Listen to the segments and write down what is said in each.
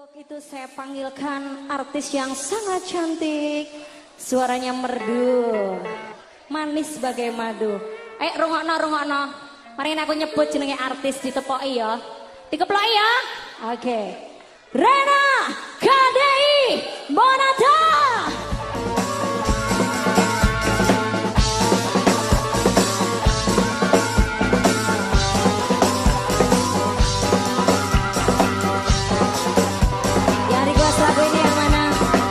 Untuk itu saya panggilkan artis yang sangat cantik, suaranya merdu, manis bagai madu. Ayo rungokno. Mari aku nyebut jenenge artis ditepoki ya. Dikeploki ya. Oke. Rena KDI Monata. Lagu ini yang mana?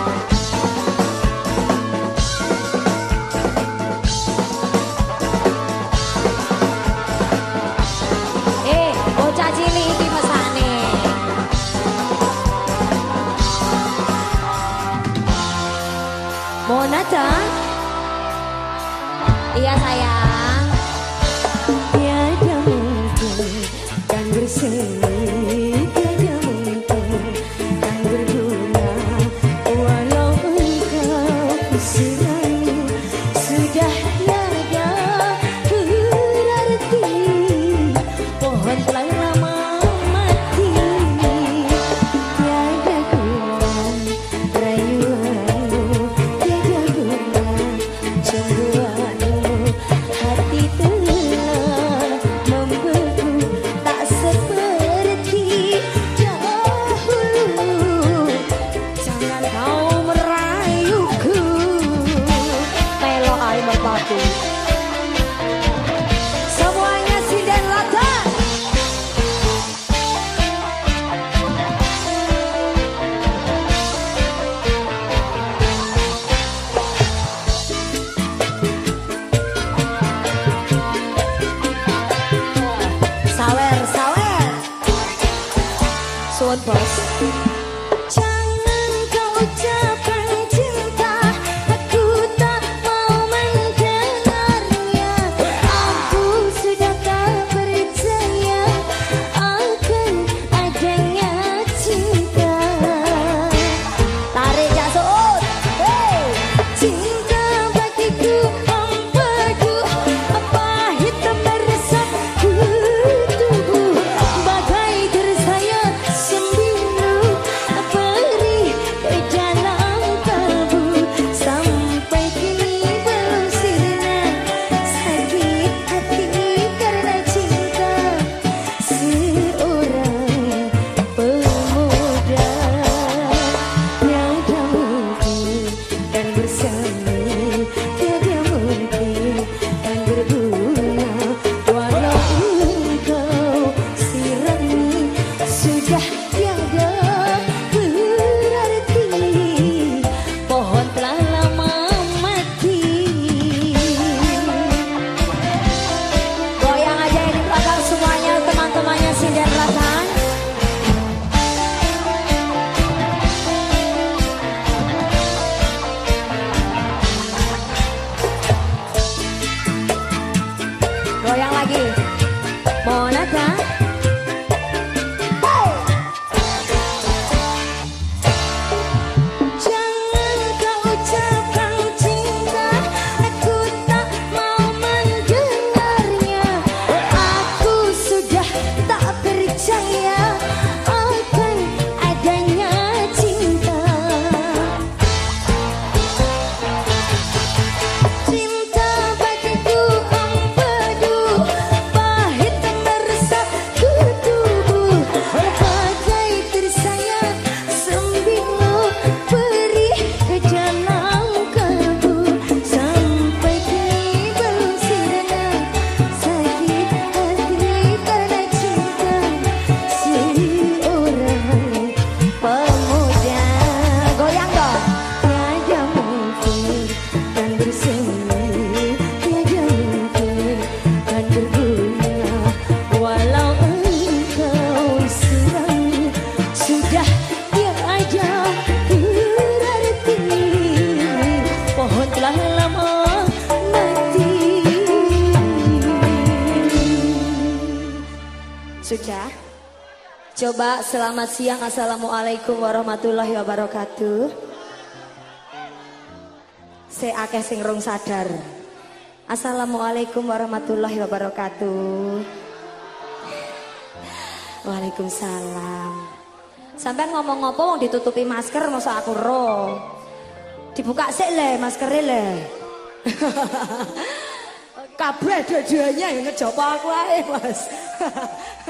Bocah cilik iki mesane. Monata? Iya sayang. Tiada mungkin kan bersemi. Semuanya sinden latar. Sawer suwun bos. Goyang lagi, Monata. Jangan kau ucapkan cinta, aku tak mau mendengarnya. Aku sudah tak percaya akan adanya cinta. Cinta bagiku sudah. Coba selamat siang. Assalamualaikum warahmatullahi wabarakatuh. Saya akeh sing rung sadar. Assalamualaikum warahmatullahi wabarakatuh. Waalaikumsalam. Sampai ngomong ngopo wong ditutupi masker masa aku ro. Dibuka sik le maskernya le. Kabeh dua-duanya yang ngejapa aku ae, Mas.